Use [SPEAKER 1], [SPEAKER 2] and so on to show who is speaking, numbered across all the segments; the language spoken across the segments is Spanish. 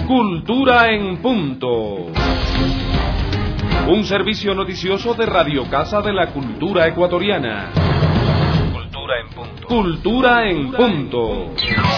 [SPEAKER 1] Cultura en Punto. Un servicio noticioso de Radio Casa de la Cultura Ecuatoriana.
[SPEAKER 2] Cultura en Punto.
[SPEAKER 1] Cultura en Punto.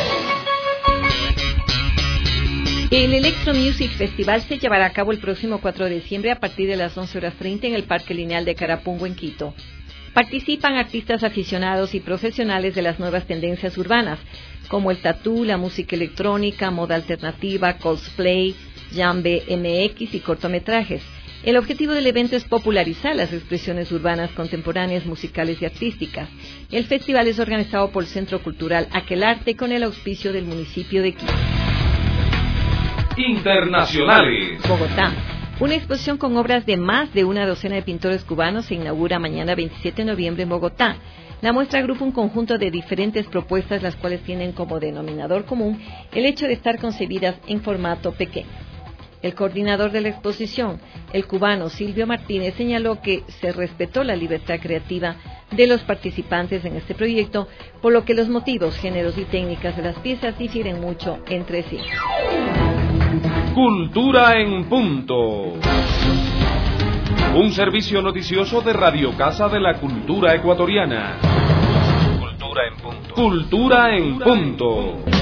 [SPEAKER 3] El Electro Music Festival se llevará a cabo el próximo 4 de diciembre a partir de las 11:30 en el Parque Lineal de Carapungo, en Quito. Participan artistas aficionados y profesionales de las nuevas tendencias urbanas, como el tatú, la música electrónica, moda alternativa, cosplay, jambe MX y cortometrajes. El objetivo del evento es popularizar las expresiones urbanas contemporáneas, musicales y artísticas. El festival es organizado por el Centro Cultural Aquelarre con el auspicio del municipio de Quito.
[SPEAKER 1] Internacionales.
[SPEAKER 3] Bogotá. Una exposición con obras de más de una docena de pintores cubanos se inaugura mañana 27 de noviembre en Bogotá. La muestra agrupa un conjunto de diferentes propuestas, las cuales tienen como denominador común el hecho de estar concebidas en formato pequeño. El coordinador de la exposición, el cubano Silvio Martínez, señaló que se respetó la libertad creativa de los participantes en este proyecto, por lo que los motivos, géneros y técnicas de las piezas difieren mucho entre sí.
[SPEAKER 1] Cultura en Punto. Un servicio noticioso de Radio Casa de la Cultura Ecuatoriana.
[SPEAKER 2] Cultura en Punto.
[SPEAKER 1] Cultura en Punto.